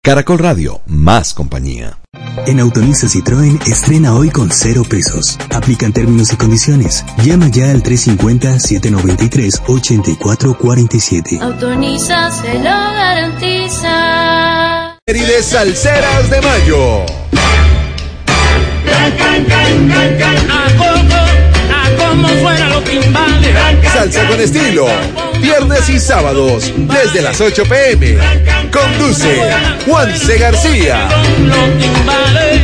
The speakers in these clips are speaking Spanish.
Caracol Radio, más compañía. En Autoriza Citroën estrena hoy con 0 pesos. Aplican términos y condiciones. Llama ya al 350-793-8447. Autoriza se lo garantiza. De Salseras de Mayo. Como suenan los timbales. Salsa con estilo. Viernes y sábados desde las 8 p.m. Conduce Juanse García. Los timbales.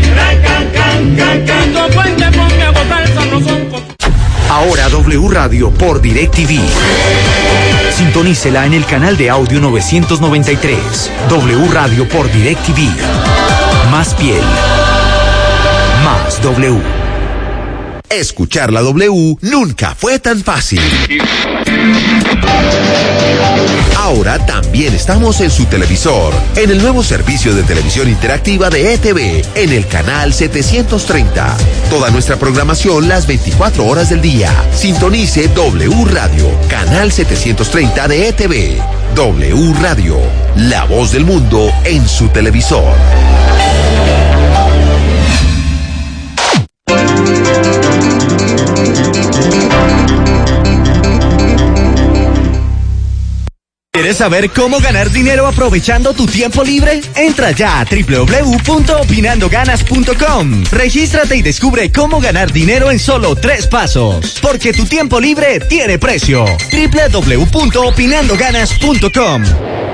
Ahora W Radio por DirecTV. Sintonícela en el canal de audio 993. W Radio por DirecTV. Más piel. Más W. Escuchar la W nunca fue tan fácil. Ahora también estamos en su televisor, en el nuevo servicio de televisión interactiva de ETV, en el canal 730. Toda nuestra programación las 24 horas del día. Sintonice W Radio, canal 730 de ETV. W Radio, la voz del mundo en su televisor. ¿Quieres saber cómo ganar dinero aprovechando tu tiempo libre? Entra ya a www.opinandoganas.com. Regístrate y descubre cómo ganar dinero en solo 3 pasos. Porque tu tiempo libre tiene precio. www.opinandoganas.com.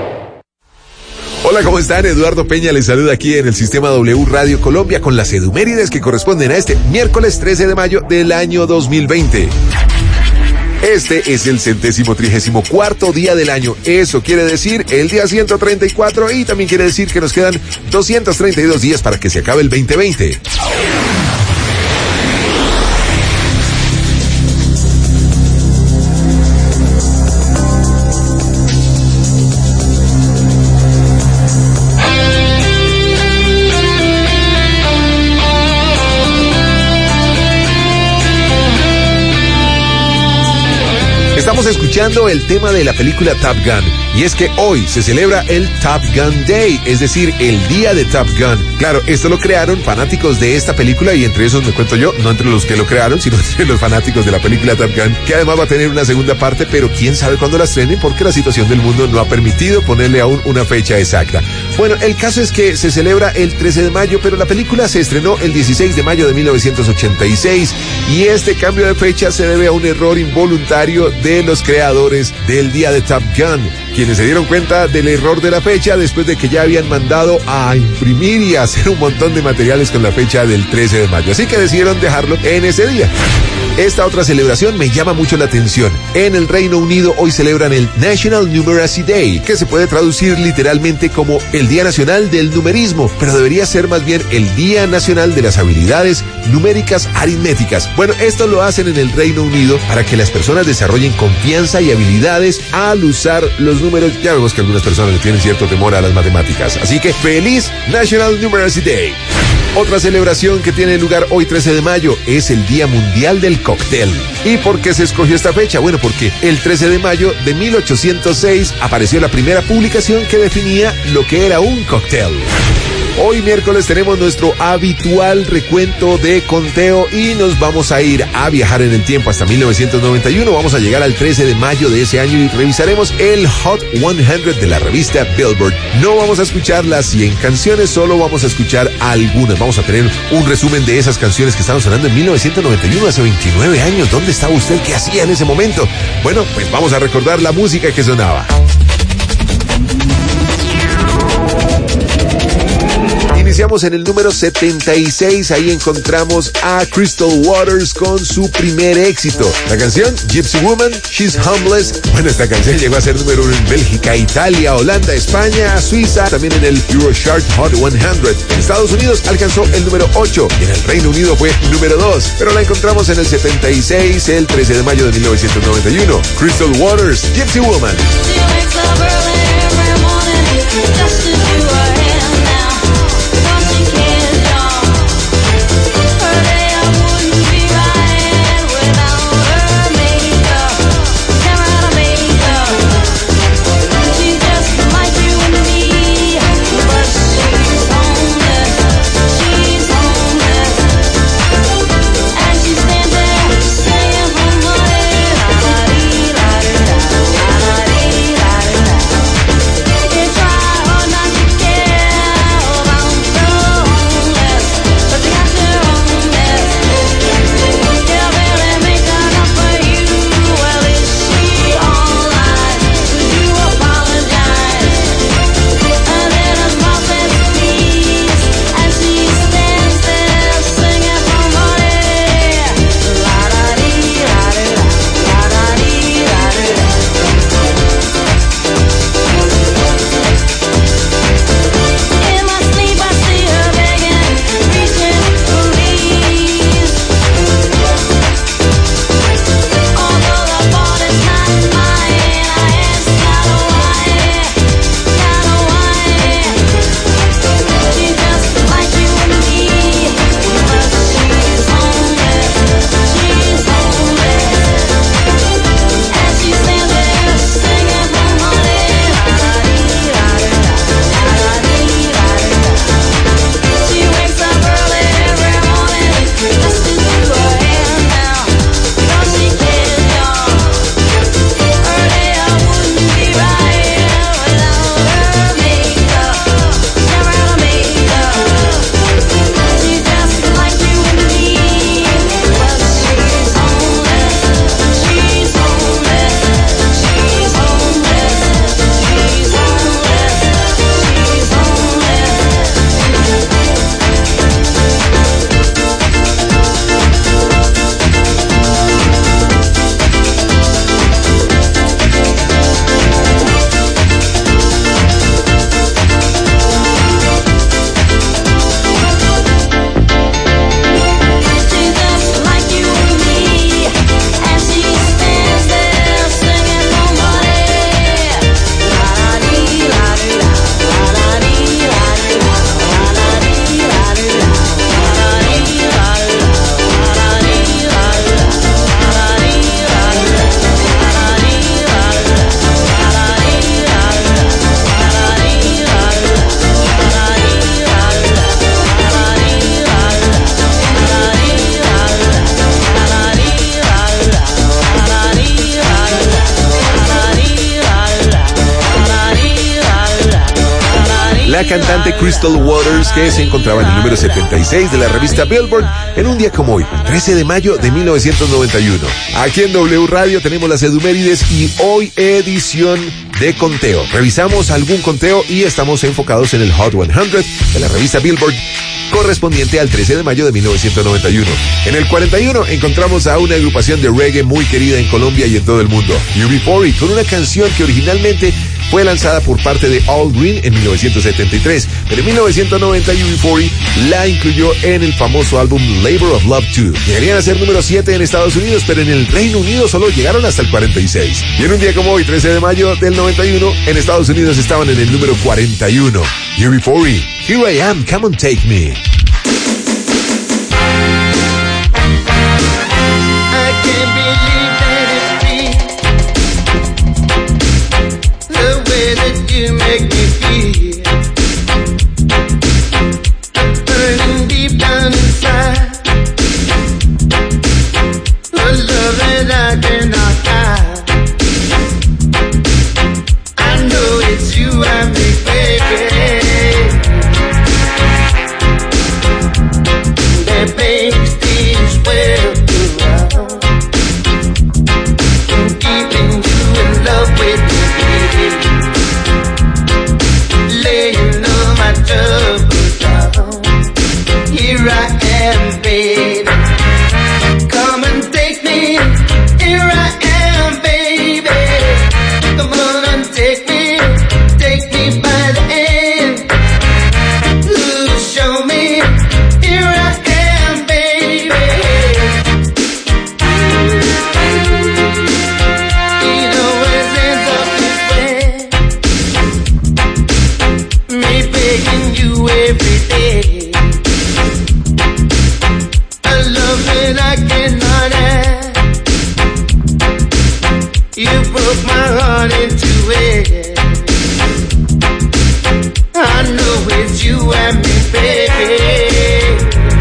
Hola, ¿cómo están? Eduardo Peña les saluda aquí en el Sistema W Radio Colombia con las edumérides que corresponden a este miércoles 13 de mayo del año 2020. Este es el 134º día del año. Eso quiere decir el día 134 y también quiere decir que nos quedan 232 días para que se acabe el 2020. Estamos escuchando el tema de la película Top Gun, y es que hoy se celebra el Top Gun Day, es decir, el día de Top Gun. Claro, esto lo crearon fanáticos de esta película, y entre esos me cuento yo, no entre los que lo crearon, sino entre los fanáticos de la película Top Gun, que además va a tener una segunda parte, pero quién sabe cuándo la estrenen, porque la situación del mundo no ha permitido ponerle aún una fecha exacta. Bueno, el caso es que se celebra el 13 de mayo, pero la película se estrenó el 16 de mayo de 1986, y este cambio de fecha se debe a un error involuntario de los creadores del día de Top Gun, quienes se dieron cuenta del error de la fecha después de que ya habían mandado a imprimir y a hacer un montón de materiales con la fecha del 13 de mayo. Así que decidieron dejarlo en ese día. Esta otra celebración me llama mucho la atención. En el Reino Unido hoy celebran el National Numeracy Day, que se puede traducir literalmente como el Día Nacional del Numerismo, pero debería ser más bien el Día Nacional de las Habilidades Numéricas Aritméticas. Bueno, esto lo hacen en el Reino Unido para que las personas desarrollen confianza y habilidades al usar los números. Ya vemos que algunas personas le tienen cierto temor a las matemáticas. Así que feliz National Numeracy Day. Otra celebración que tiene lugar hoy 13 de mayo es el Día Mundial del Cóctel. ¿Y por qué se escogió esta fecha? Bueno, porque el 13 de mayo de 1806 apareció la primera publicación que definía lo que era un cóctel. Hoy miércoles tenemos nuestro habitual recuento de conteo y nos vamos a ir a viajar en el tiempo hasta 1991. Vamos a llegar al 13 de mayo de ese año y revisaremos el Hot 100 de la revista Billboard. No vamos a escuchar las 100 canciones, solo vamos a escuchar algunas. Vamos a tener un resumen de esas canciones que estaban sonando en 1991, hace 29 años. ¿Dónde estaba usted? ¿Qué hacía en ese momento? Bueno, pues vamos a recordar la música que sonaba. Iniciamos en el número 76, ahí encontramos a Crystal Waters con su primer éxito. La canción Gypsy Woman, She's Homeless. Bueno, esta canción llegó a ser número 1 en Bélgica, Italia, Holanda, España, Suiza, también en el Eurochart Hot 100. En Estados Unidos alcanzó el número 8 y en el Reino Unido fue número 2, pero la encontramos en el 76, el 13 de mayo de 1991. Crystal Waters, Gypsy Woman. She cantante Crystal Waters, que se encontraba en el número 76 de la revista Billboard en un día como hoy, 13 de mayo de 1991. Aquí en W Radio tenemos las Edumérides y hoy edición de conteo. Revisamos algún conteo y estamos enfocados en el Hot 100 de la revista Billboard, correspondiente al 13 de mayo de 1991. En el 41 encontramos a una agrupación de reggae muy querida en Colombia y en todo el mundo, UB40, con una canción que originalmente fue lanzada por parte de All Green en 1973, pero en 1990 UB40 la incluyó en el famoso álbum Labor of Love 2. Llegarían a ser número 7 en Estados Unidos, pero en el Reino Unido solo llegaron hasta el 46. Y en un día como hoy, 13 de mayo del 91, en Estados Unidos estaban en el número 41. UB40, Here I Am, Come on Take Me. You make me feel burning deep down inside, a love that I cannot hide. I know it's you and me, baby, that makes this world go round, keeping you in love with me, baby. Laying all my troubles down. Here I am, baby. Come and take me. Here I am, baby. Come on and take me. Take me by the hand. Ooh, show me. Here I am, baby. You know it ends up this way. Me begging you every day, a love that I cannot have. You broke my heart in two ways. I know it's you and me, baby,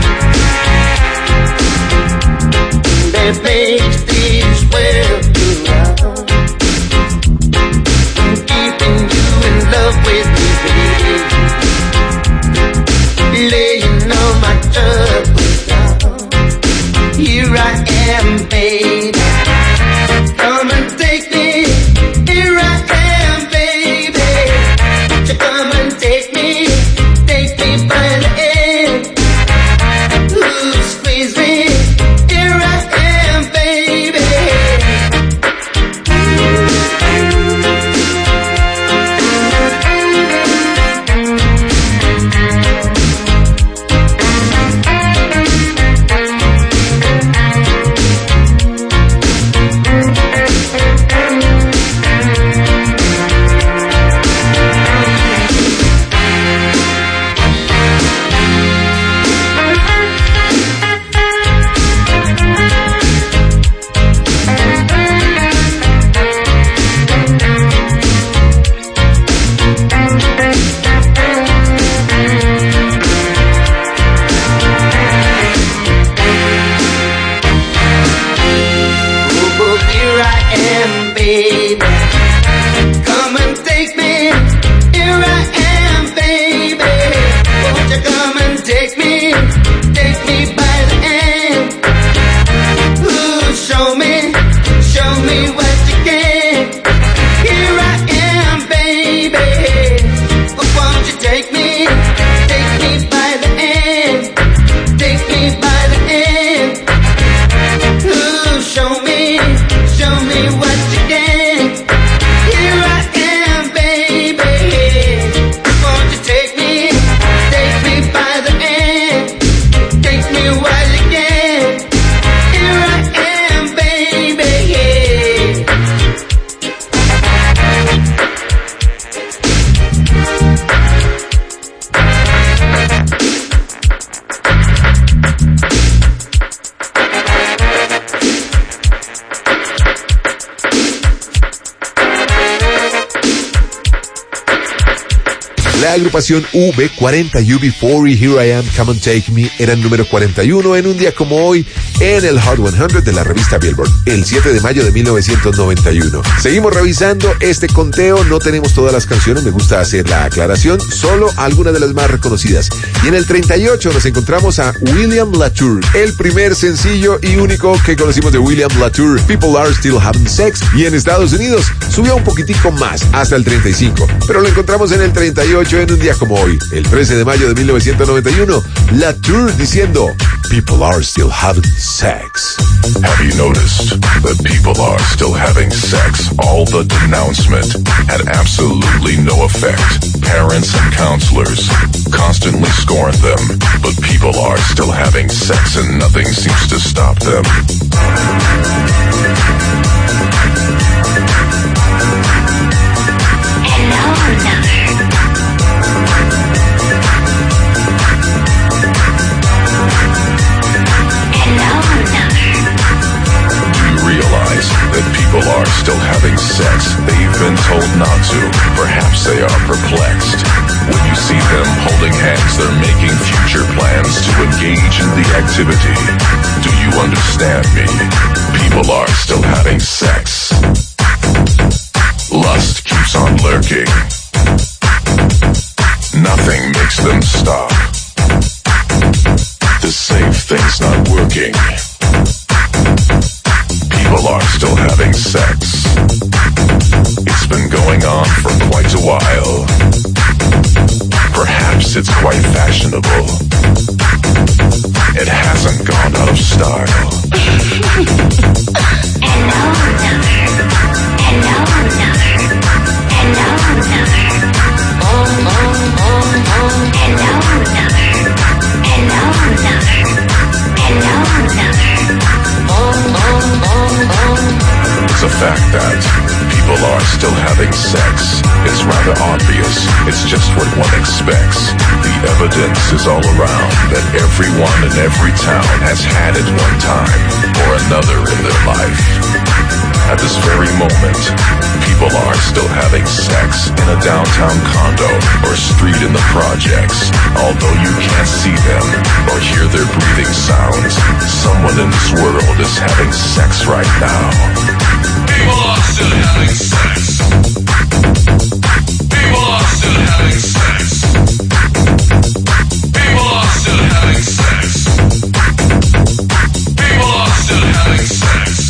that makes this world go round, keeping you in love with me, baby. Laying all my troubles down. Here I am, baby. Come and take me. Here I am, baby. So come and take me. Take me by the hand. Ooh, squeeze me. Here I am, baby. La agrupación V40 UB40 Here I Am, Come and Take Me era el número 41 en un día como hoy, en el Hot 100 de la revista Billboard, el 7 de mayo de 1991. Seguimos revisando este conteo, no tenemos todas las canciones, me gusta hacer la aclaración, solo algunas de las más reconocidas. Y en el 38 nos encontramos a William Latour, el primer sencillo y único que conocimos de William Latour, People Are Still Having Sex, y en Estados Unidos subió un poquitico más, hasta el 35, pero lo encontramos en el 38 en un día como hoy, el 13 de mayo de 1991, Latour diciendo People are still having sex. Have you noticed that people are still having sex? All the denouncement had absolutely no effect. Parents and counselors constantly scorn them, but people are still having sex and nothing seems to stop them. That people are still having sex. They've been told not to. Perhaps they are perplexed. When you see them holding hands, they're making future plans to engage in the activity. Do you understand me? People are still having sex. Lust keeps on lurking. Nothing makes them stop. The safe thing's not working. People are still having sex. It's been going on for quite a while. Perhaps it's quite fashionable. It hasn't gone out of style. Hello, lover. Hello, lover. Hello, lover. Oh, oh, oh, oh. Hello, lover. Hello, lover. Hello, lover. It's a fact that people are still having sex. It's rather obvious. It's just what one expects. The evidence is all around that everyone in every town has had it one time or another in their life. At this very moment, people are still having sex in a downtown condo or street in the projects. Although you can't see them or hear their breathing sounds, someone in this world is having sex right now. People are still having sex. People are still having sex. People are still having sex. People are still having sex.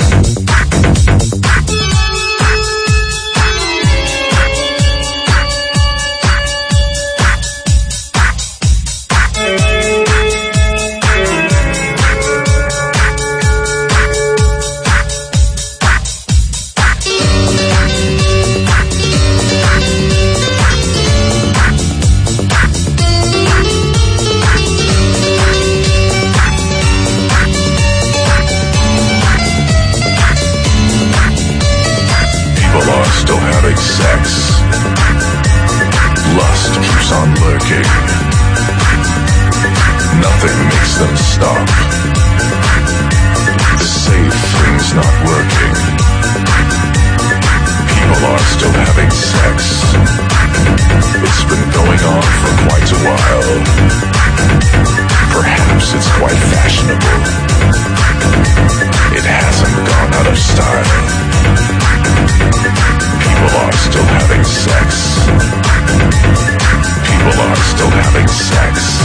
Sex. Lust keeps on lurking. Nothing makes them stop. The safe thing's not working. People are still having sex. It's been going on for quite a while. Perhaps it's quite fashionable. It hasn't gone out of style. People are still having sex. People are still having sex.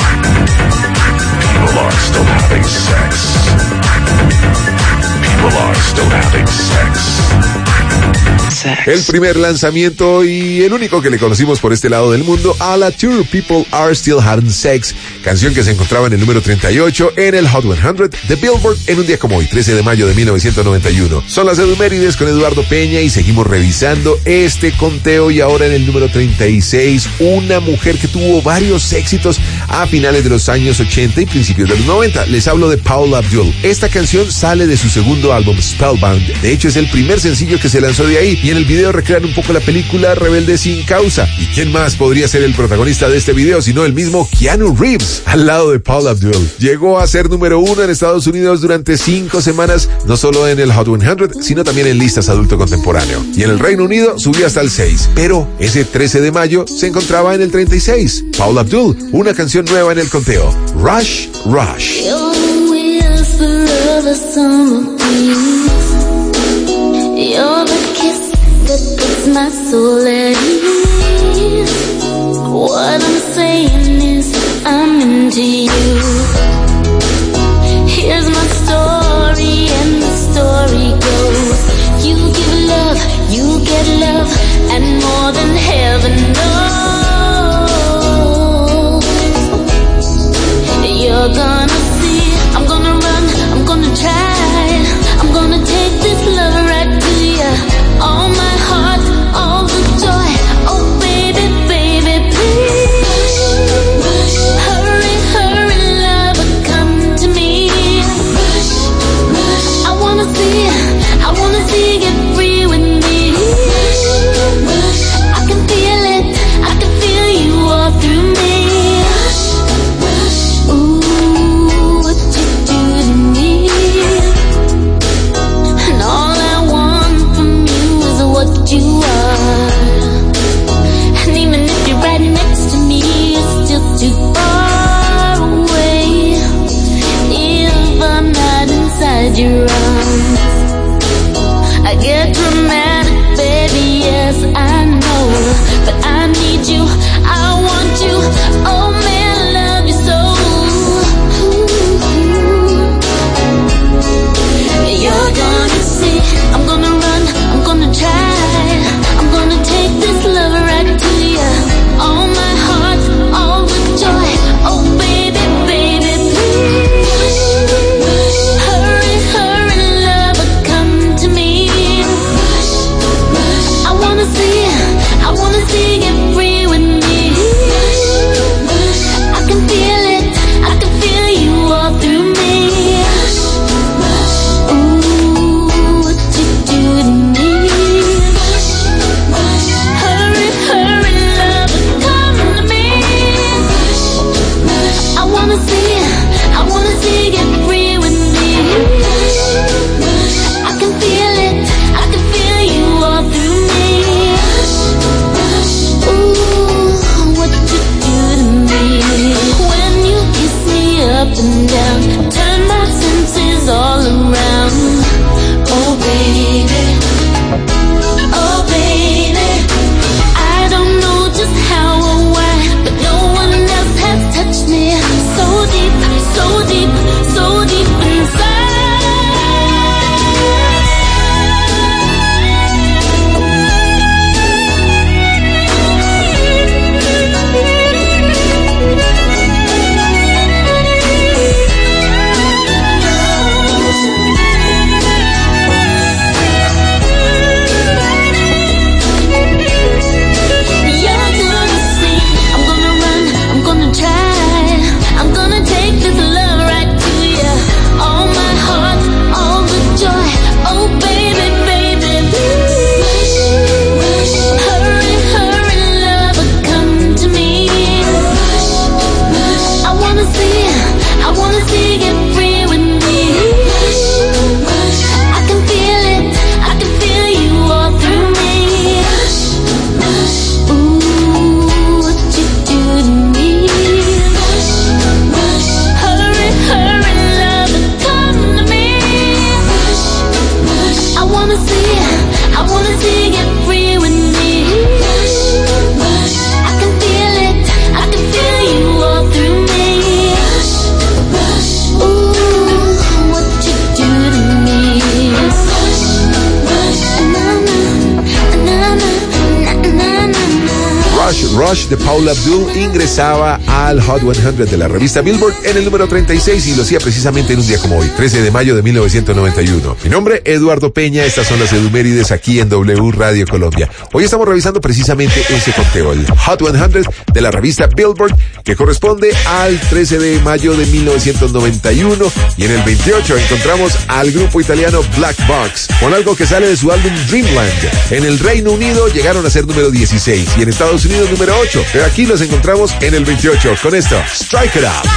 People are still having sex. People are still having sex. El primer lanzamiento y el único que le conocimos por este lado del mundo a Latour, People Are Still Having Sex, canción que se encontraba en el número 38 en el Hot 100 de Billboard en un día como hoy, 13 de mayo de 1991. Son las Edumérides con Eduardo Peña y seguimos revisando este conteo y ahora en el número 36, una mujer que tuvo varios éxitos a finales de los años 80 y principios de los 90. Les hablo de Paula Abdul. Esta canción sale de su segundo álbum Spellbound. De hecho es el primer sencillo que se lanzó de ahí y en el video recrean un poco la película Rebelde sin causa. ¿Y quién más podría ser el protagonista de este video sino el mismo Keanu Reeves al lado de Paula Abdul? Llegó a ser número 1 en Estados Unidos durante 5 semanas, no solo en el Hot 100, sino también en listas adulto contemporáneo. Y en el Reino Unido subió hasta el 6, pero ese 13 de mayo se encontraba en el 36. Paula Abdul, una canción nueva en el conteo, Rush, Rush. whisper of a summer breeze. You're the kiss that puts my soul at ease. What I'm saying is I'm into you. Here's my story and the story goes. You give love, you get love, and more than heaven knows. You're gonna see, I'm gonna run, I'm gonna try, I'm gonna take this love right to you. All my heart, all the joy, oh baby, baby, please. Hurry, hurry, lover, come to me. I wanna see, get free with me. I can feel it, I can feel you all through me. Ooh, what you do to me. And all I want from you is what you are. And even if you're right next to me, you're still too far away. If I'm not inside your arms, I get dramatic, baby, yes, I know. But I need you, I want you, oh man, I love you so. You're gonna see, I'm gonna run, I'm gonna try, I'm gonna take this love right to you. All my heart, all the joy, oh baby, baby, please. Hurry, hurry, lover, come to me. I wanna see, get free with me. I can feel it, I can feel you all through me. Ooh, what you do to me. Hurry, hurry, lover, come to me. I wanna see, get free with me. I can feel it, I can feel you all through me. Ooh, what you do to me. When you kiss me up and down, turn my senses all around. Oh baby, oh baby, I don't know just how or why, but no one else has touched me so deep, so deep, so deep inside. You're gonna see, I'm gonna run, I'm gonna try, I'm gonna take this love right to you. All my heart, all the joy, oh baby, baby, please. Hurry, hurry, lover, come to me. I wanna see, get free with me. I can feel it, I can feel you all through me. Ooh, what you do to me. Hurry, hurry, lover, come to me. I wanna see, get free with me. I can feel it, I can feel you all through me. Ooh, what you do to me. Rush de Paula Abdul ingresaba al Hot 100 de la revista Billboard en el número 36 y lo hacía precisamente en un día como hoy, 13 de mayo de 1991. Mi nombre es Eduardo Peña, estas son las Edumérides aquí en W Radio Colombia. Hoy estamos revisando precisamente ese conteo, el Hot 100 de la revista Billboard, que corresponde al 13 de mayo de 1991, y en el 28 encontramos al grupo italiano Black Box con algo que sale de su álbum Dreamland. En el Reino Unido llegaron a ser número 16 y en Estados Unidos número 8, pero aquí los encontramos en el 28 con esto, Strike It Up.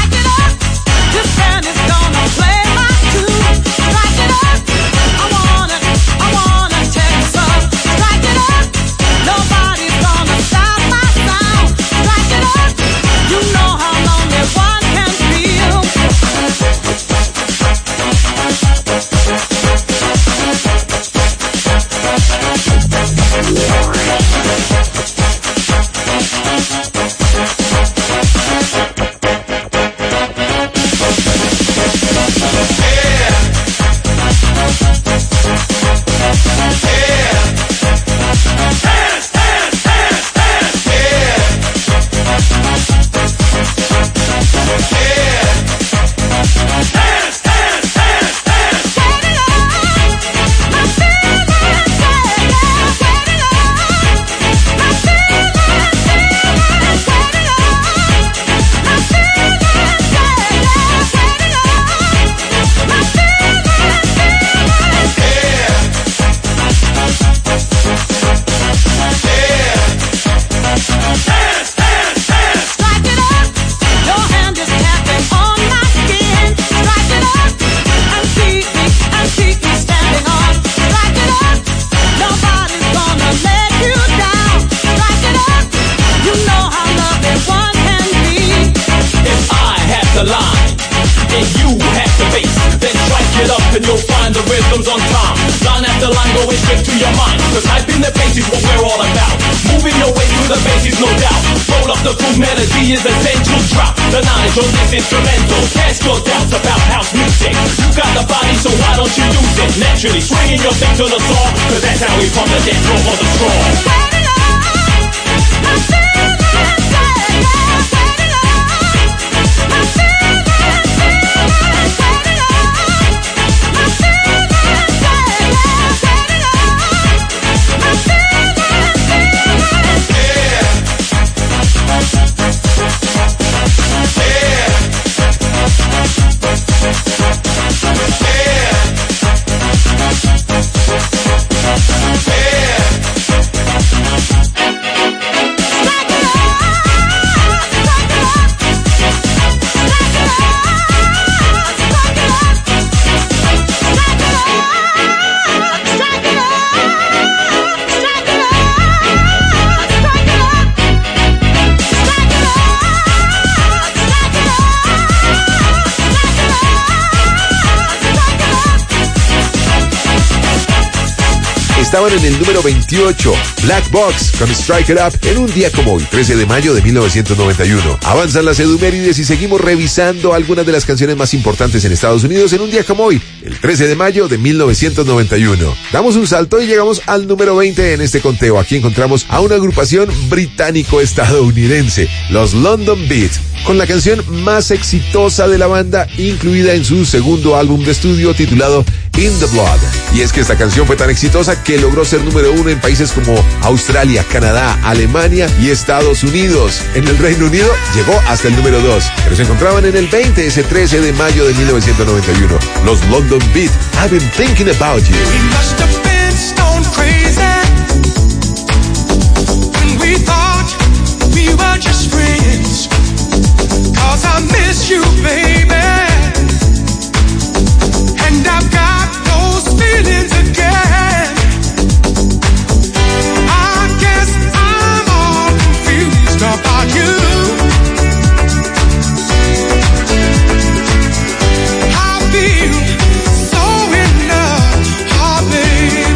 and you have the bass. Then strike it up and you'll find the rhythms on time. Line after line going straight to your mind. Cause hyping the bass is what we're all about. Moving your way through the bass is no doubt. Roll up the groove, melody is essential. Drop the knowledge on this instrumental. Cast your doubts about house music. You got the body, so why don't you use it? Naturally, swinging your thing to the song. Cause that's how we pump the dance floor for the strong. Estaban en el número 28, Black Box con Strike It Up, en un día como hoy, 13 de mayo de 1991. Avanzan las edumérides y seguimos revisando algunas de las canciones más importantes en Estados Unidos en un día como hoy, el 13 de mayo de 1991. Damos un salto y llegamos al número 20 en este conteo. Aquí encontramos a una agrupación británico-estadounidense, los London Beat, con la canción más exitosa de la banda, incluida en su segundo álbum de estudio titulado In the Blood. Y es que esta canción fue tan exitosa que logró ser número 1 en países como Australia, Canadá, Alemania y Estados Unidos. En el Reino Unido llegó hasta el número 2, pero se encontraban en el 20 ese 13 de mayo de 1991. Los London Beat, I've been thinking about you. We must have been stone crazy when we thought we were just friends. 'Cause I miss you, baby, and I've got those feelings again. I guess I'm all confused about you. I feel so in love, oh baby.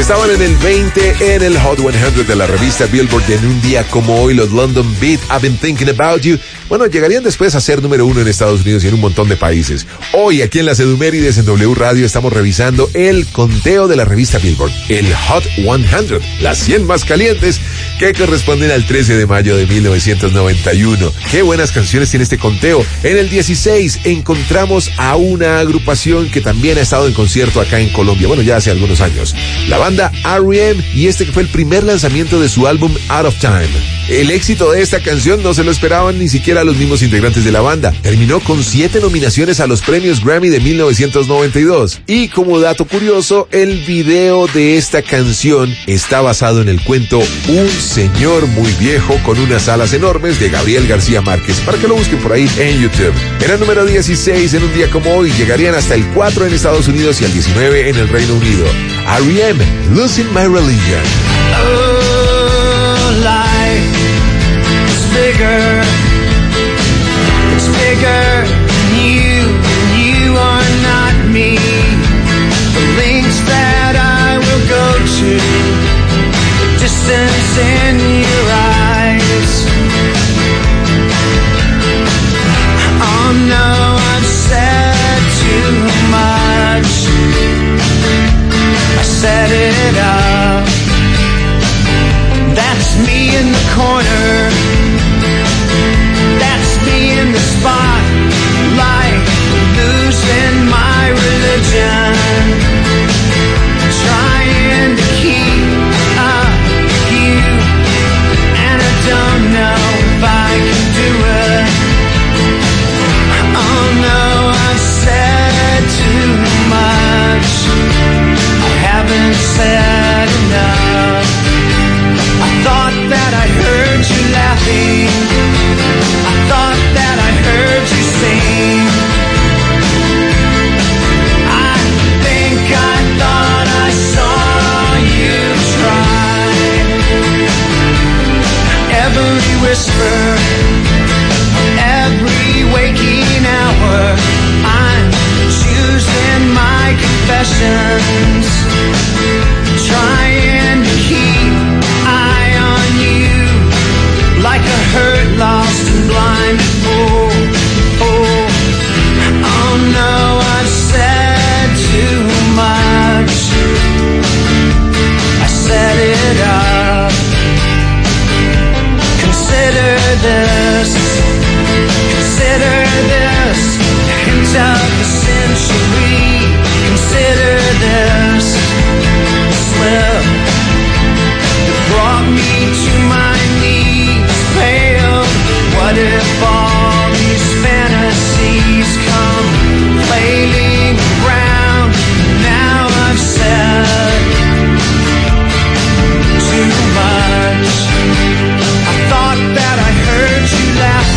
Estaban en el 20 en el Hot 100 de la revista Billboard. En un día como hoy, los London Beat, I've Been Thinking About You, bueno, llegarían después a ser número 1 en Estados Unidos y en un montón de países. Hoy, aquí en las Edumérides, en W Radio, estamos revisando el conteo de la revista Billboard, el Hot 100, las 100 más calientes, que corresponden al 13 de mayo de 1991. Qué buenas canciones tiene este conteo. En el 16 encontramos a una agrupación que también ha estado en concierto acá en Colombia, bueno, ya hace algunos años. La banda R.E.M. y este que fue el primer lanzamiento de su álbum Out of Time. El éxito de esta canción no se lo esperaban ni siquiera los mismos integrantes de la banda. Terminó con 7 nominaciones a los premios Grammy de 1992. Y como dato curioso, el video de esta canción está basado en el cuento Un señor muy viejo con unas alas enormes de Gabriel García Márquez, para que lo busquen por ahí en YouTube. Era el número 16 en un día como hoy. Llegarían hasta el 4 en Estados Unidos y al 19 en el Reino Unido. R.E.M. Losing My Religion. Oh, life is bigger. It's bigger than you are not me. The links that I will go to, the distance in your eyes. Oh no, I've said too much. I set it up. That's me in the corner. That's me in the spotlight, losing my religion, trying to keep up with you, and I don't know if I can do it. Oh no, I've said too much. I haven't said enough. I thought that I heard you laughing. I thought that I heard you sing. I think I thought I saw you try. Every whisper, every waking hour, I'm choosing my confessions, trying to keep eye on you, like a hurt, lost and blind fool. Oh no, I've said too much. I set it up. Consider this hint of the century. Consider this slip that brought me to my knees, pale. What if all these fantasies come flailing around? Now I've said too much. I thought that I heard you laugh.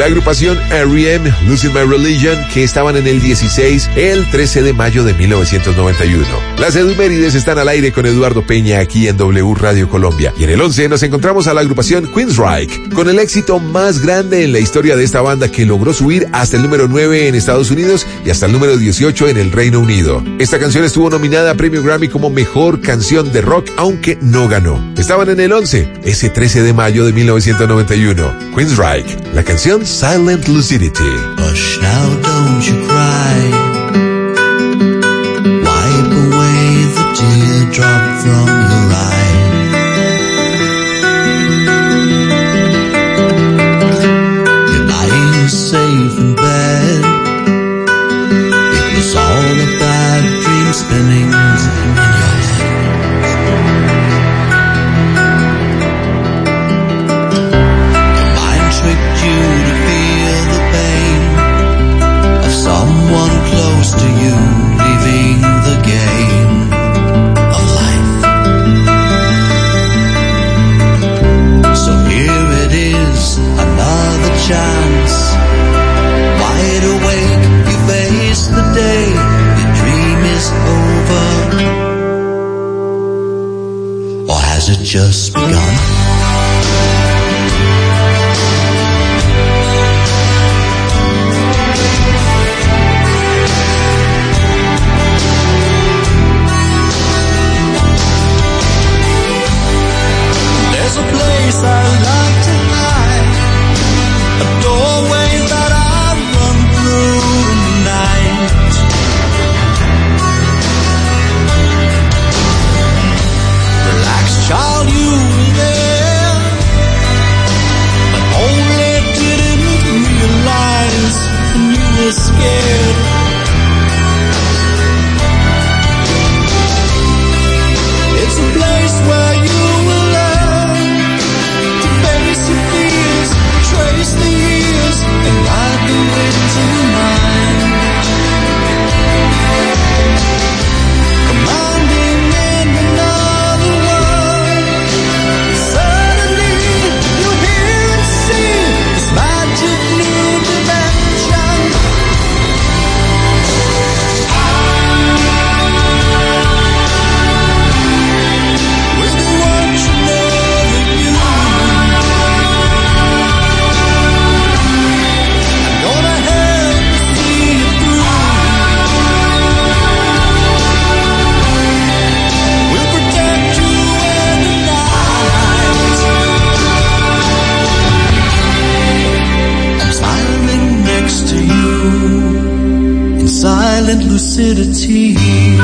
La agrupación R.E.M., Losing My Religion, que estaban en el 16 el 13 de mayo de 1991. Las efemérides están al aire con Eduardo Peña aquí en W Radio Colombia. Y en el 11 nos encontramos a la agrupación Queensryche, con el éxito más grande en la historia de esta banda, que logró subir hasta el número 9 en Estados Unidos y hasta el número 18 en el Reino Unido. Esta canción estuvo nominada a Premio Grammy como Mejor Canción de Rock, aunque no ganó. Estaban en el 11, ese 13 de mayo de 1991. Queensryche, la canción Silent Lucidity. Hush now, don't you cry. Wipe away the teardrop from your eye. You're lying safe in bed. It was all a bad dream spinning in your head. Your mind tricked you to feel the pain of someone close to you leaving the game of life. So here it is, another chance. Wide awake, you face the day, your dream is over. Or has it just begun? There's a place I like to hide, a doorway that I run through the night. Relax, child, you were there, but only didn't realize when you were scared. It's a place where you will learn to face your fears, trace the years, and ride the winds of mine. Commanding in another world, suddenly you hear and see this magic new dimension. With the world you never knew, I'm gonna help you see it through. We'll protect you in the night. I'm smiling next to you in silent lucidity.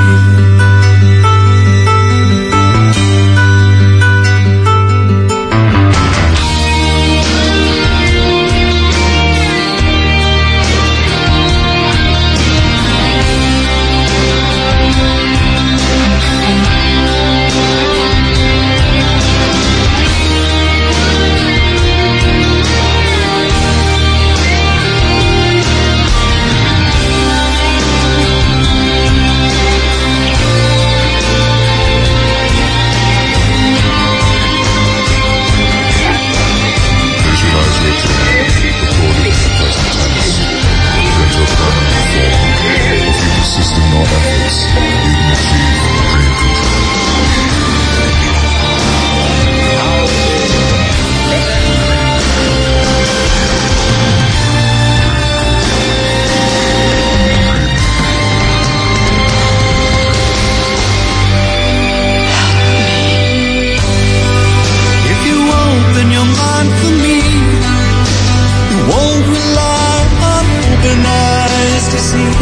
Visualize your dream, recorded in the present tense. Into a permanent form. If you persist in your efforts, you can achieve dream control. If you open your mind for me, you won't rely on open eyes to see.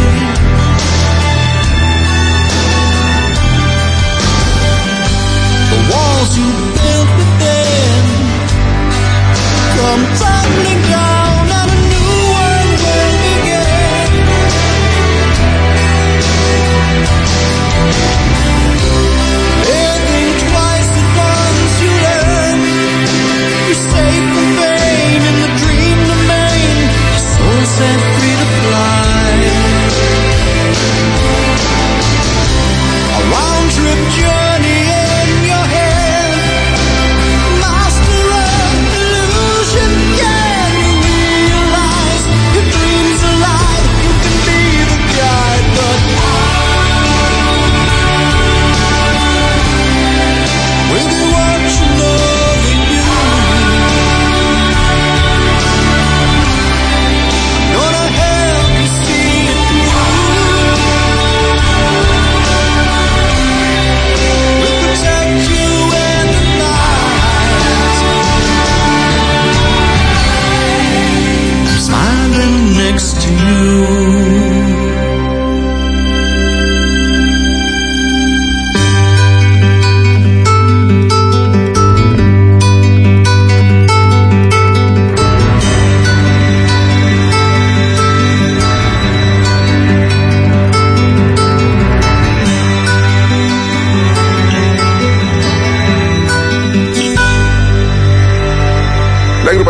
The walls you built within come tumbling down, and a new one will begin. Living twice at once, you learn. You're safe from pain in the dream domain. Your soul set free to fly.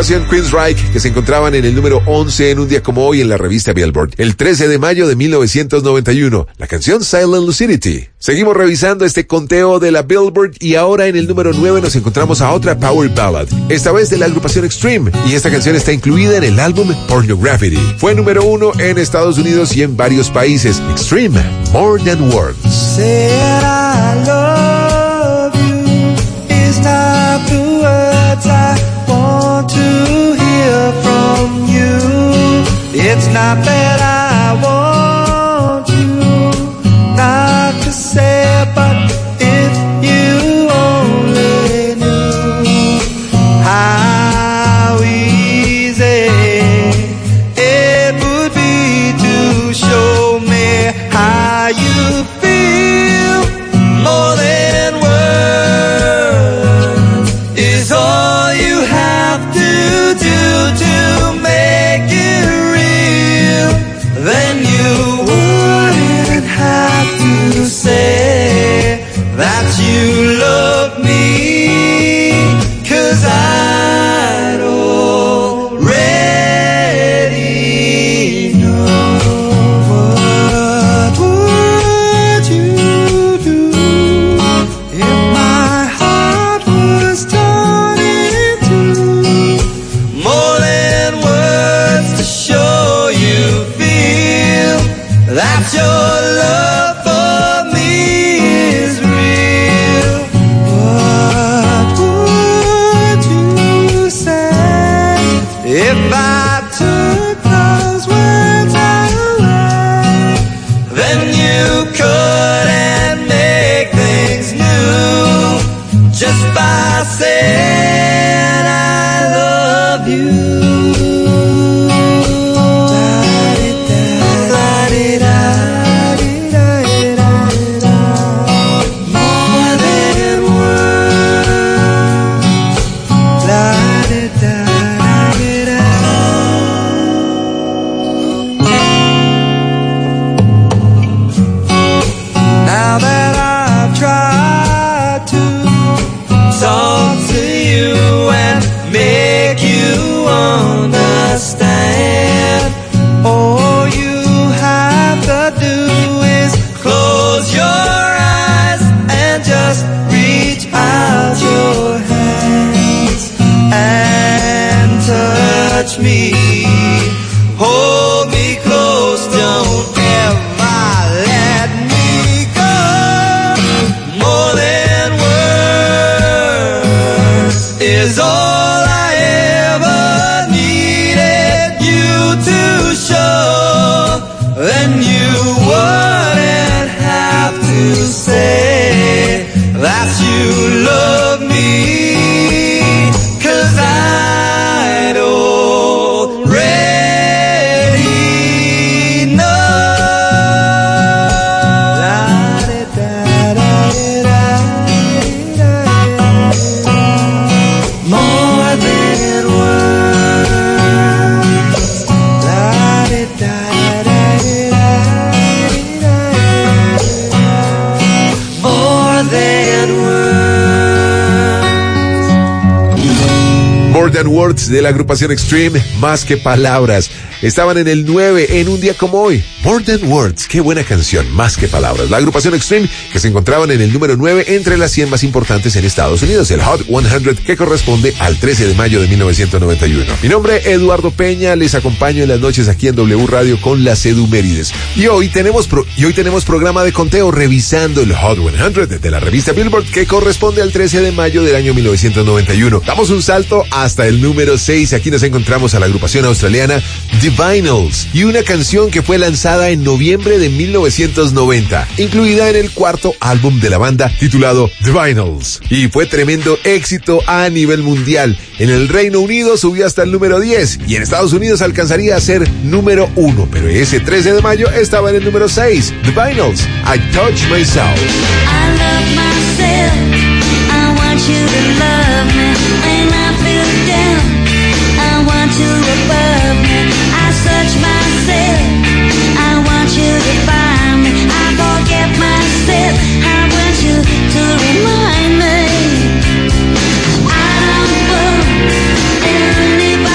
agrupación Queensryche, que se encontraban en el número 11 en un día como hoy en la revista Billboard, el 13 de mayo de 1991, la canción Silent Lucidity. Seguimos revisando este conteo de la Billboard y ahora en el número 9 nos encontramos a otra Power Ballad, esta vez de la agrupación Extreme, y esta canción está incluida en el álbum Pornography. Fue número 1 en Estados Unidos y en varios países. Extreme, More Than Words. Said I love you is not the words I want to hear from you. It's not that I want you not to say, but if you only knew how easy it would be to show me how you feel. More than words is all you have to do to make it real. Then you wouldn't have to say that you love me, 'cause I'd already know. What would you do if my heart was torn in two? More than words to show you feel that your love for me is real. What would you say if I took those words away? Then you couldn't make things new just by saying I love you. More than now that I've tried to talk to you and make you understand, all you have to do is close your eyes and just reach out your hands and touch me. Hold me close, don't ever let me go. More than words is all I ever needed you to show. Then you wouldn't have to say that you love me, 'cause I'd already know. More than words. More than words. More Than Words de la agrupación Extreme, Más que Palabras. Estaban en el 9 en un día como hoy. More Than Words, qué buena canción, Más que Palabras. La agrupación Extreme, que se encontraban en el número 9 entre las 100 más importantes en Estados Unidos, el Hot 100, que corresponde al 13 de mayo de 1991. Mi nombre es Eduardo Peña, les acompaño en las noches aquí en W Radio con las Edumérides. Y hoy tenemos programa de conteo revisando el Hot 100 de la revista Billboard, que corresponde al 13 de mayo del año 1991. Damos un salto hasta el número 6. Aquí nos encontramos a la agrupación australiana The Vinyls y una canción que fue lanzada en noviembre de 1990, incluida en el cuarto álbum de la banda titulado The Vinyls, y fue tremendo éxito a nivel mundial. En el Reino Unido subió hasta el número 10 y en Estados Unidos alcanzaría a ser número 1, pero ese 13 de mayo estaba en el número 6. The Vinyls, I Touch Myself. I love myself. I want you to love me when I feel down. I want you above me. I search myself. I want you to find me. I forget myself. I want you to remind me. I don't want anybody.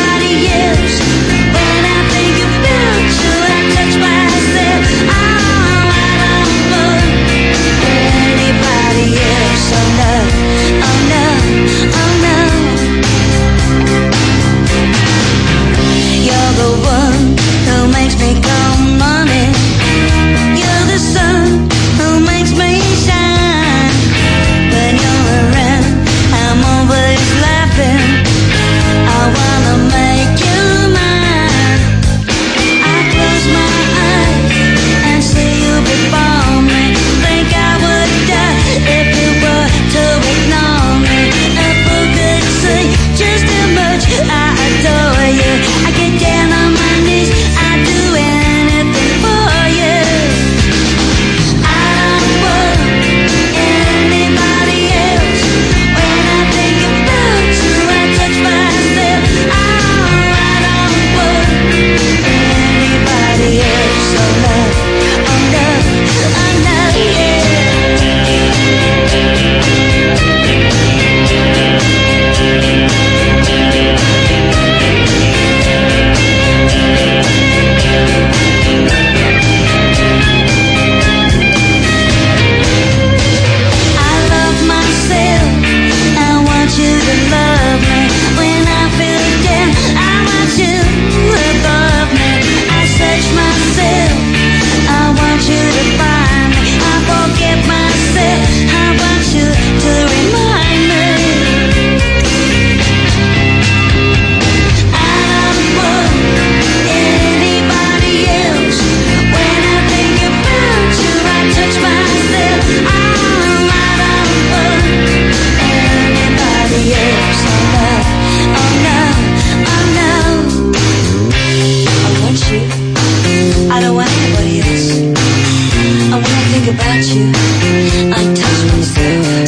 think about you, I touch myself.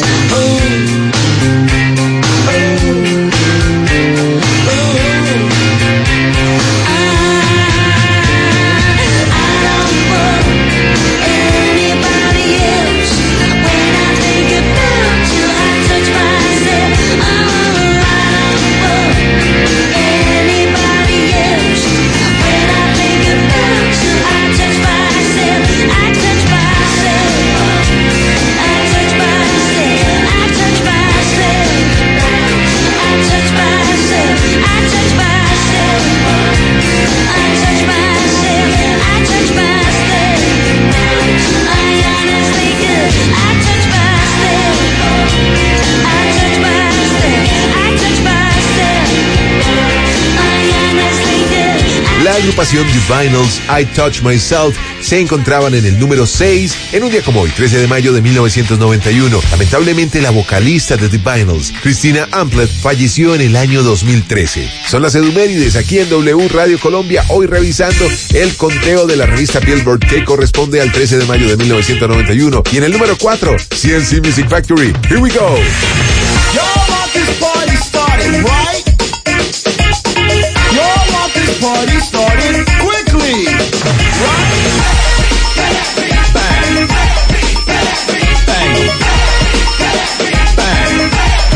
La agrupación The Vinyls, I Touch Myself, se encontraban en el número 6 en un día como hoy, 13 de mayo de 1991. Lamentablemente, la vocalista de The Vinyls, Christina Amplet, falleció en el año 2013. Son las Edumérides aquí en W Radio Colombia, hoy revisando el conteo de la revista Billboard que corresponde al 13 de mayo de 1991. Y en el número 4, CNC Music Factory. Here we go. Y'all want this party started, right? Y'all want this party started quickly, right? Bang. Bang. Bang.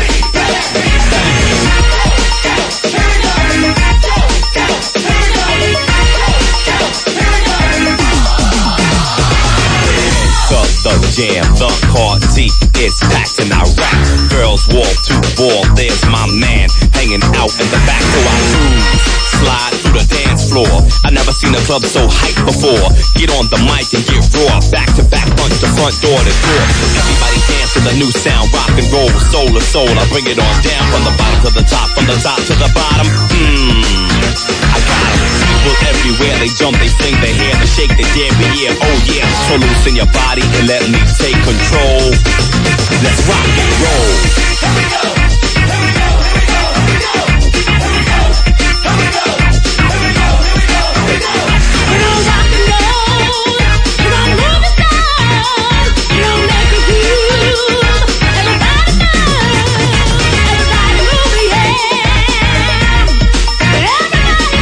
The jam, the party is packed and I rap. Girls wall to wall, there's my man hanging out in the back, so I cruise, slide through the dance floor. I never seen a club so hyped before. Get on the mic and get raw, back to back, punch the front door to door. Everybody dance to the new sound, rock and roll, soul to soul. I bring it on down from the bottom to the top, from the top to the bottom. I got 'em. People everywhere, they jump, they sing, they hear, they shake, they dare, yeah, oh yeah. So loosen your body and let me take control. Let's rock and roll. Here we go. Here we go. Here we go. Here we go. Here we go. Here we go. Here we go. Here we go. We're gonna rock and roll. We're gonna move it down. We're gonna make it groove. Everybody move. Everybody move, yeah. Everybody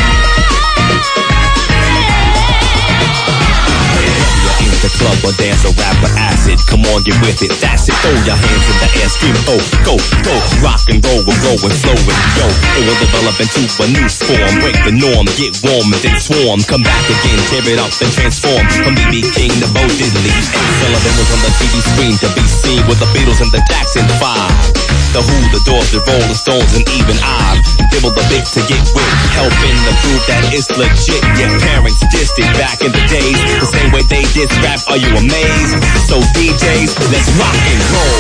move. Ain't the club or dance or rap or acid. Come on, get with it. That's it. Throw your hands in the air, scream, oh, go, go. Rock and roll, we're growing, flowing, yo. It will develop into a new form. Break the norm, get warm and then swarm. Come back again, tear it up and transform. From B.B. King to Bo Diddley. Ed Sullivan was on the TV screen to be seen with the Beatles and the Jackson 5. The Who, the Doors, the Rolling Stones, and even I dibble the bit to get with, helping to prove that it's legit. Your parents dissed it back in the days, the same way they diss rap. Are you amazed? So DJs, let's rock and roll.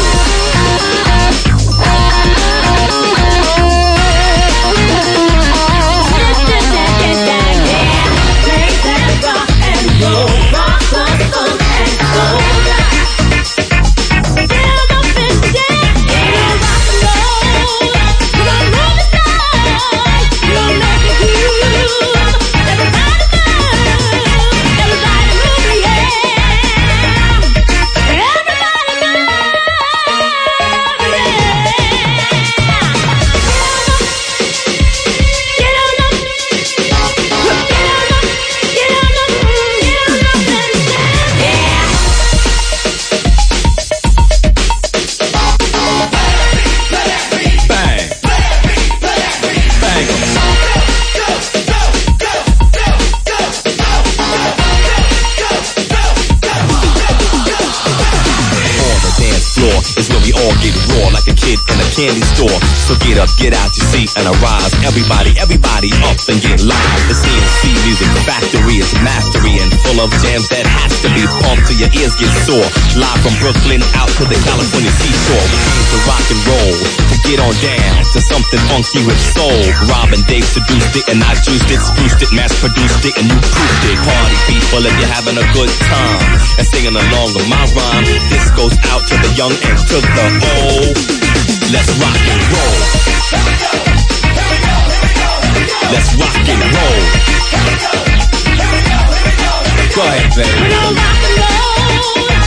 Candy store, so get up, get out your seat and arise. Everybody up and get live. The CNC Music Factory is mastery and full of jams that has to be pumped till your ears get sore. Live from Brooklyn out to the California seashore. We came to rock and roll, to get on down to something funky with soul. Rob and Dave seduced it and I juiced it, spruced it, mass produced it and you proofed it. Party people, if you're having a good time and singing along with my rhyme, this goes out to the young and to the old. Let's rock and roll. Here we go. Here we go. Here we go. Here we go. Let's rock and roll. Here we go. Here we go. Here we go. Here we go. Go ahead, baby. We're gonna rock and roll.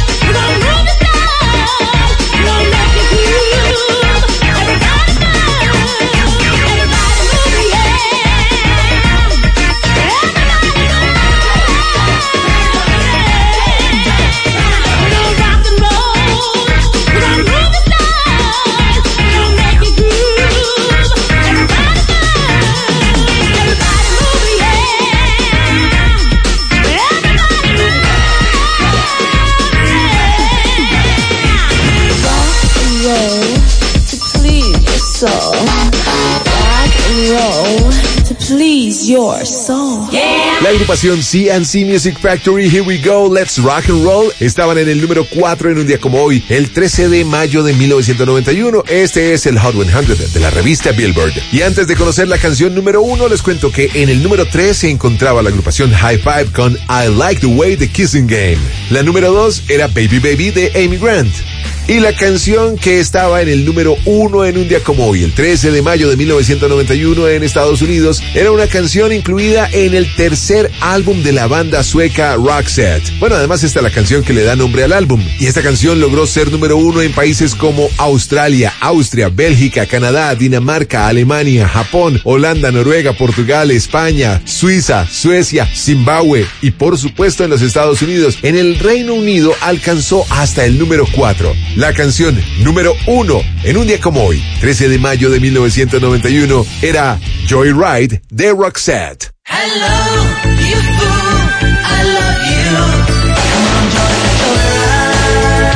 your soul. La agrupación C&C Music Factory, Here We Go, Let's Rock and Roll, estaban en el número 4 en un día como hoy, el 13 de mayo de 1991. Este es el Hot 100 de la revista Billboard. Y antes de conocer la canción número 1, les cuento que en el número 3 se encontraba la agrupación High Five con I Like the Way the Kissing Game. La número 2 era Baby Baby de Amy Grant. Y la canción que estaba en el número 1 en un día como hoy, el 13 de mayo de 1991 en Estados Unidos, era una canción incluida en el tercer álbum de la banda sueca Roxette. Bueno, además está la canción que le da nombre al álbum. Y esta canción logró ser número 1 en países como Australia, Austria, Bélgica, Canadá, Dinamarca, Alemania, Japón, Holanda, Noruega, Portugal, España, Suiza, Suecia, Zimbabue y por supuesto en los Estados Unidos. En el Reino Unido alcanzó hasta el número 4. La canción número 1 en un día como hoy, 13 de mayo de 1991, era Joyride de Roxette. Hello, you fool, I love you. Come on, joyride.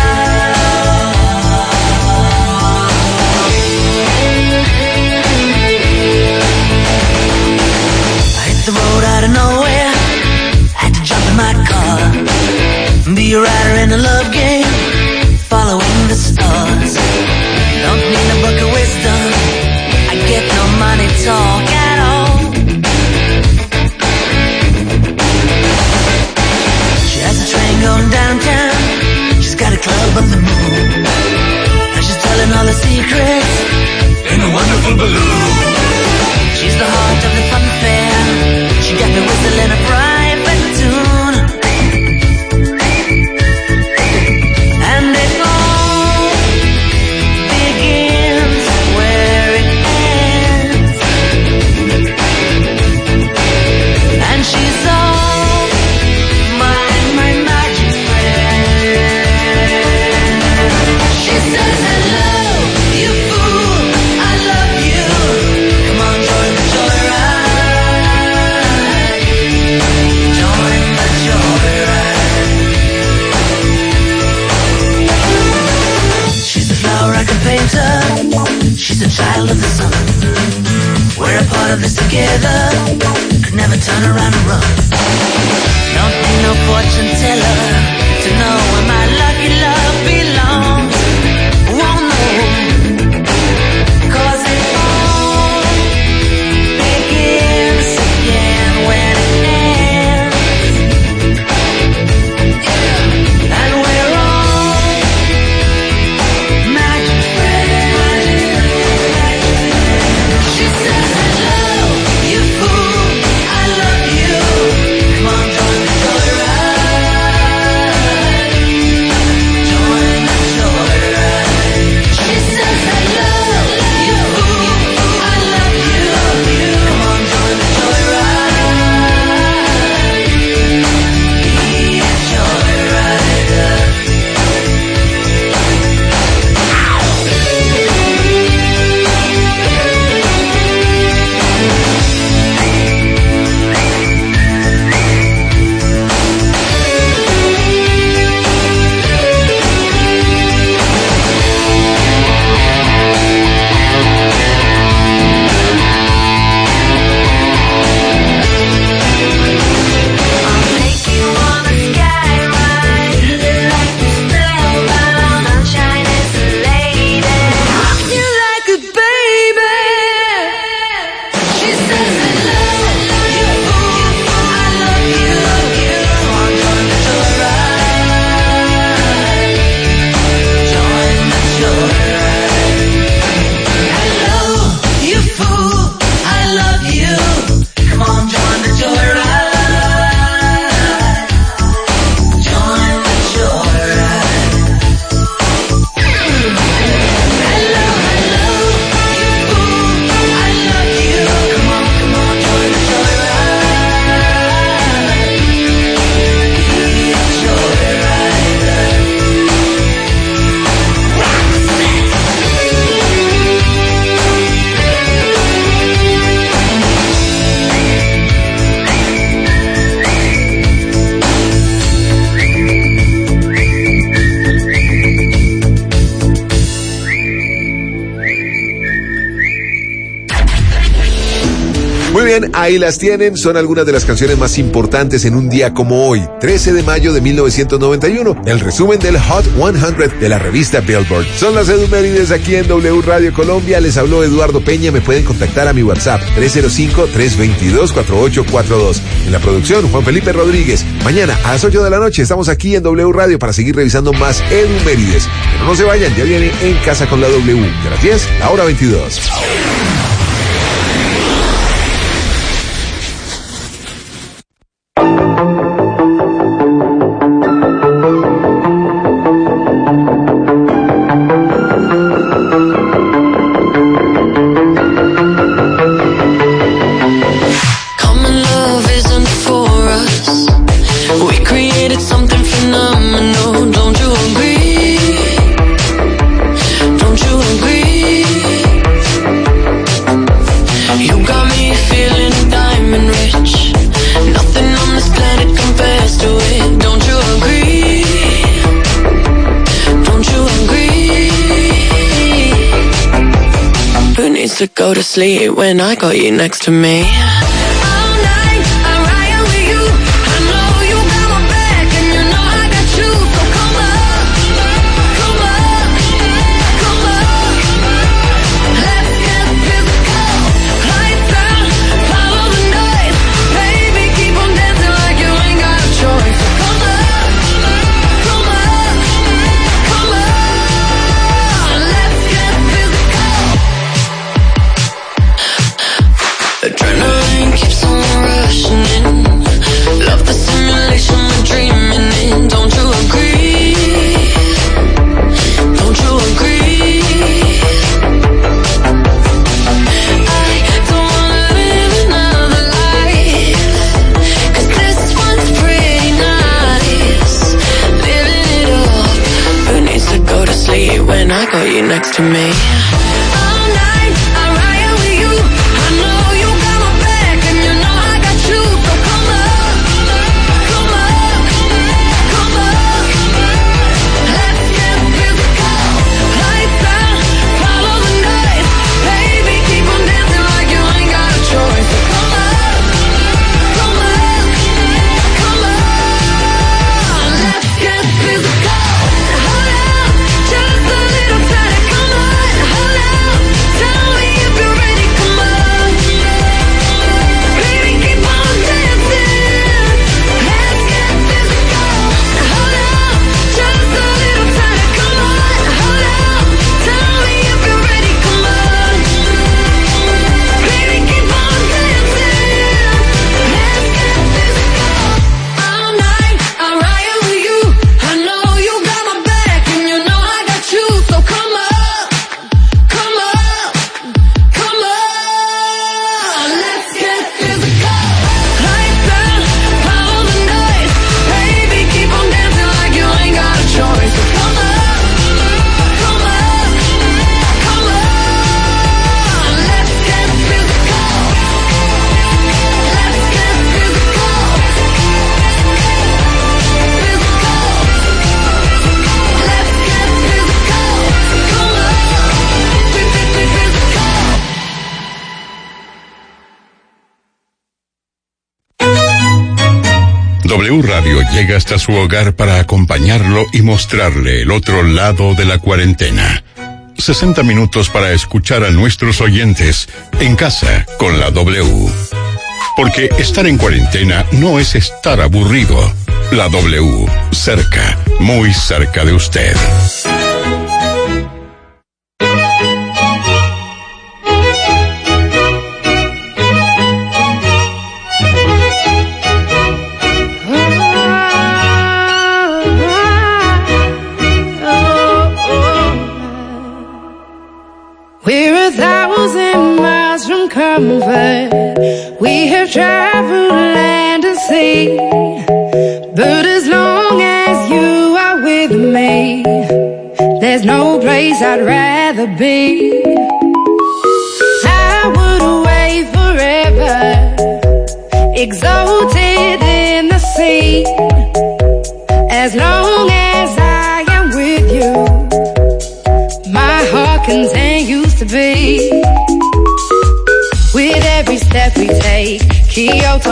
I hit the road out of nowhere, had to jump in my car, be a rider in a love game. Following the stars, don't need a book of wisdom, I get no money talk at all. She has a train going downtown, she's got a club on the moon, and she's telling all the secrets in a wonderful balloon. She's the heart of the fun fair, she got me whistling a private tune. She's a child of the sun. We're a part of this together. Could never turn around and run. Don't need no fortune teller to know where my lucky love belongs. Won't know, 'cause it all begins again when it ends. Yeah. And we're all magic friends. She says hello, you fool, I love you. Come on, join the joyride. bien, ahí las tienen, son algunas de las canciones más importantes en un día como hoy, 13 de mayo de 1991, el resumen del Hot 100 de la revista Billboard. Son las efemérides aquí en W Radio Colombia, les habló Eduardo Peña, me pueden contactar a mi WhatsApp 305-322-4842. En la producción, Juan Felipe Rodríguez. Mañana a las 8 de la noche estamos aquí en W Radio para seguir revisando más efemérides. Pero no se vayan, ya viene En Casa con la W, de las 10 a la hora 22. To go to sleep when I got you next to me. Adrenaline keeps on rushing in. Love the simulation we're dreaming in. Don't you agree? Don't you agree? I don't wanna live another life, 'cause this one's pretty nice. Living it up. Who needs to go to sleep when I got you next to me? W Radio llega hasta su hogar para acompañarlo y mostrarle el otro lado de la cuarentena. 60 minutos para escuchar a nuestros oyentes en casa con la W. Porque estar en cuarentena no es estar aburrido. La W, cerca, muy cerca de usted. We're 1,000 miles from comfort. We have traveled land and sea. But as long as you are with me, there's no place I'd rather be. I would away forever, exalted in the sea. As long as I am with you, my heart continues to beat. With every step we take,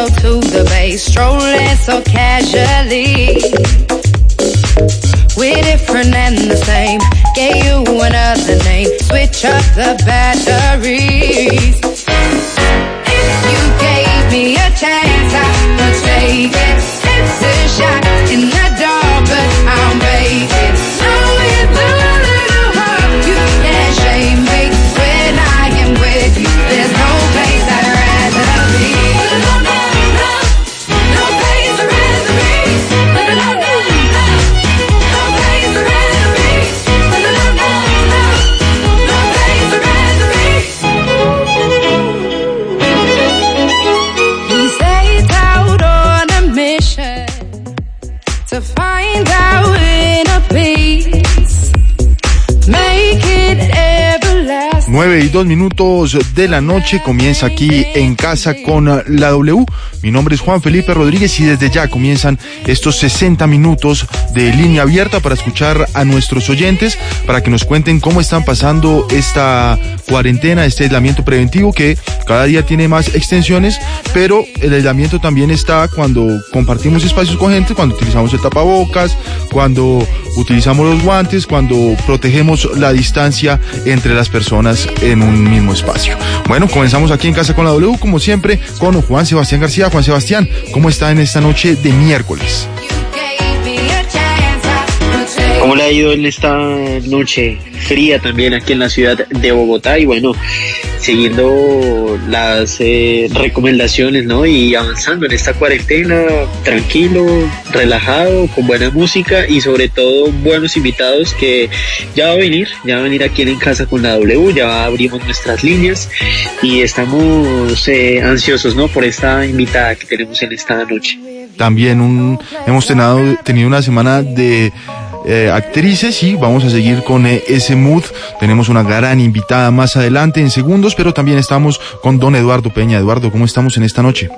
go to the bay, strolling so casually. We're different and the same. Gave you another name. Switch up the batteries. If you gave me a chance, I would take it. It's a shot in the dark, but I'll make it. Know it's a little hard. You can't shame me when I am with you. There's no place I'd rather be. No place I'd rather be. To find out inner peace, make it everlasting. 9:02 de la noche, comienza aquí en Casa con la W. Mi nombre es Juan Felipe Rodríguez y desde ya comienzan estos 60 minutos de línea abierta para escuchar a nuestros oyentes, para que nos cuenten cómo están pasando esta cuarentena, este aislamiento preventivo que cada día tiene más extensiones, pero el aislamiento también está cuando compartimos espacios con gente, cuando utilizamos el tapabocas, cuando utilizamos los guantes, cuando protegemos la distancia entre las personas en un mismo espacio. Bueno, comenzamos aquí en Casa con la W, como siempre, con Juan Sebastián García. Juan Sebastián, ¿cómo está en esta noche de miércoles? ¿Cómo le ha ido en esta noche fría también aquí en la ciudad de Bogotá? Y bueno, siguiendo las recomendaciones, ¿no? Y avanzando en esta cuarentena, tranquilo, relajado, con buena música y sobre todo buenos invitados que ya va a venir aquí en Casa con la W, ya abrimos nuestras líneas y estamos ansiosos, ¿no? Por esta invitada que tenemos en esta noche. También hemos tenido una semana de actrices y vamos a seguir con ese mood. Tenemos una gran invitada más adelante en segundos, pero también estamos con don Eduardo Peña. Eduardo, ¿cómo estamos en esta noche?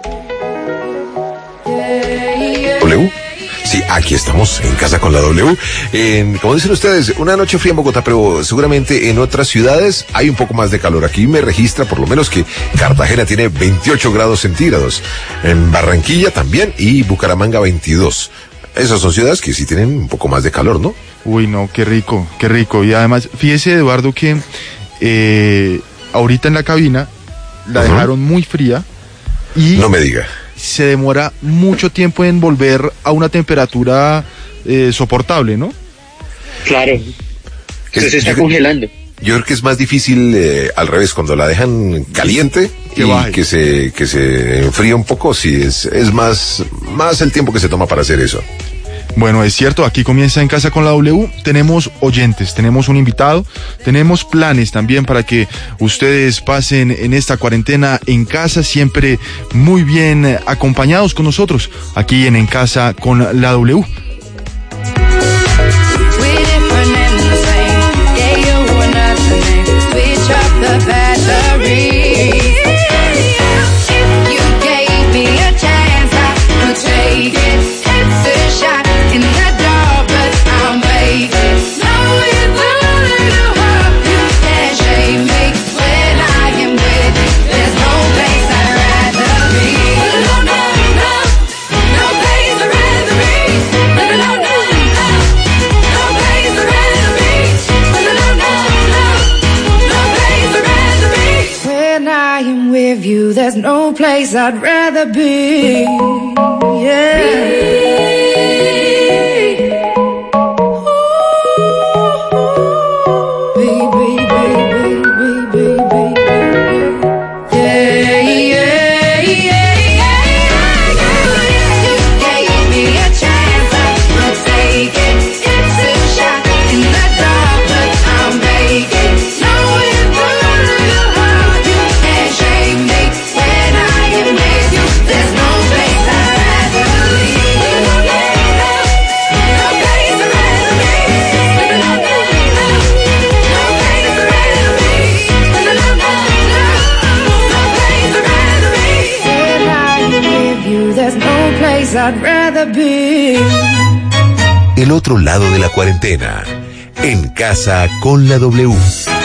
W. Sí, aquí estamos en Casa con la W. Como dicen ustedes, una noche fría en Bogotá, pero seguramente en otras ciudades hay un poco más de calor. Aquí me registra por lo menos que Cartagena tiene 28 grados centígrados, en Barranquilla también y Bucaramanga 22. Esas son ciudades que sí tienen un poco más de calor, ¿no? Uy, no, qué rico, qué rico. Y además, fíjese, Eduardo, que ahorita en la cabina la dejaron muy fría y... No me diga. Se demora mucho tiempo en volver a una temperatura soportable, ¿no? Claro. Se está congelando. Yo creo que es más difícil al revés, cuando la dejan caliente que se enfría un poco, sí, es más el tiempo que se toma para hacer eso. Bueno, es cierto, aquí comienza en Casa con la W, tenemos oyentes, tenemos un invitado, tenemos planes también para que ustedes pasen en esta cuarentena en casa, siempre muy bien acompañados con nosotros, aquí en Casa con la W. There's no place I'd rather be. Yeah. I'd rather be. El otro lado de la cuarentena. En Casa con la W.